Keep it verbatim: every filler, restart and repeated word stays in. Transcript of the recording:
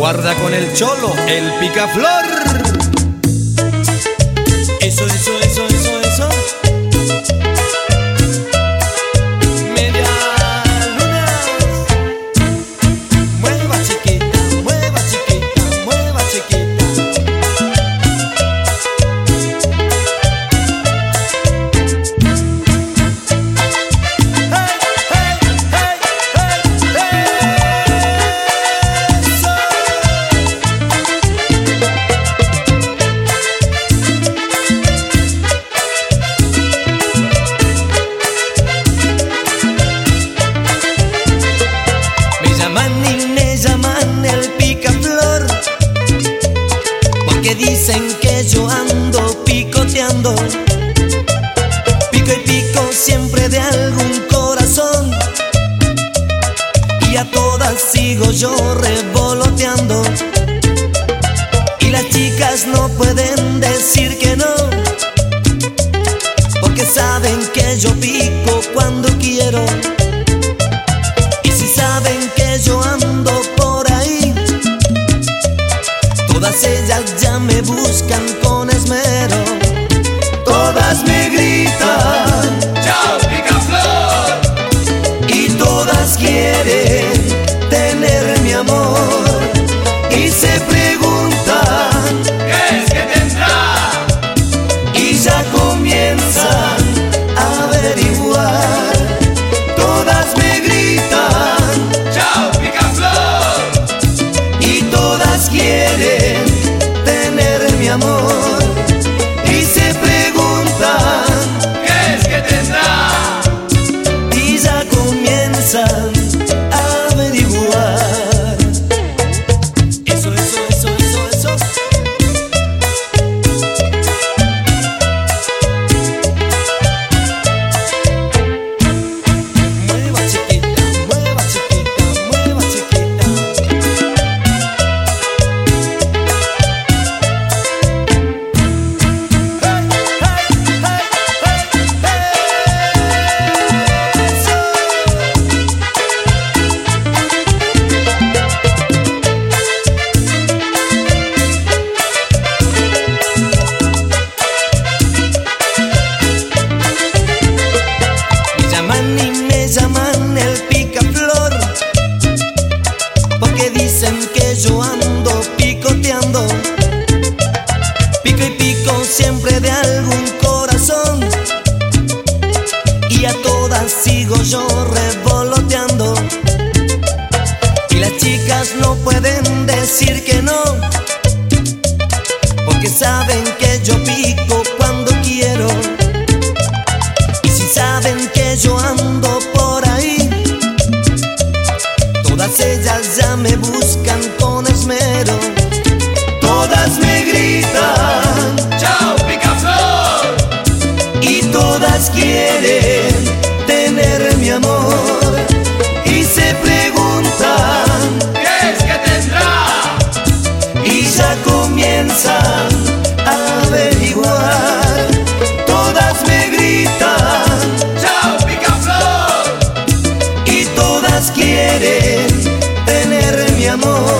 Guarda con el cholo, el picaflor. Eso, eso, eso, eso, eso. Media luna. Mueva chiquita, mueva chiquita, mueva chiquita. Hey, hey, hey, hey, hey. Eso. Me llaman y me llaman el picaflor, porque dicen que yo ando picoteando. Pico y pico siempre de algún corazón, y a todas sigo yo revoloteando. Y las chicas no pueden decir que no, porque saben que yo pico cuando quiero. Y si saben que yo ando por ahí, todas ellas ya me buscan con esmero. Todas me gritan ¡Chao, picaflor! y todas quieren tener mi amor. Y se preguntan ¿Qué es que tendrá? y ya comienzan a averiguar. Todas me gritan ¡Chao, picaflor! y todas quieren tener mi amor. Y se preguntan ¿Qué es que tendrá? y ya comienzan a averiguar. Eso, eso, eso, eso, eso. Mueva chiquita, mueva chiquita, mueva chiquita. Hey, hey, hey, hey, hey. Eso. Me llaman y me llaman el picaflor, porque dicen que yo ando picoteando. Pico y pico siempre de algún corazón, y a todas sigo yo revoloteando. Y las chicas no pueden decir que no, porque saben que yo pico cuando quiero. Y si saben que yo ando por ahí, todas ellas ya me buscan con esmero. Todas me gritan ¡Chao, picaflor! y todas quieren tener mi amor. Y se preguntan ¿Qué es que tendrá? y ya comienzan a averiguar. Todas me gritan ¡Chao, picaflor! y todas quieren tener mi amor.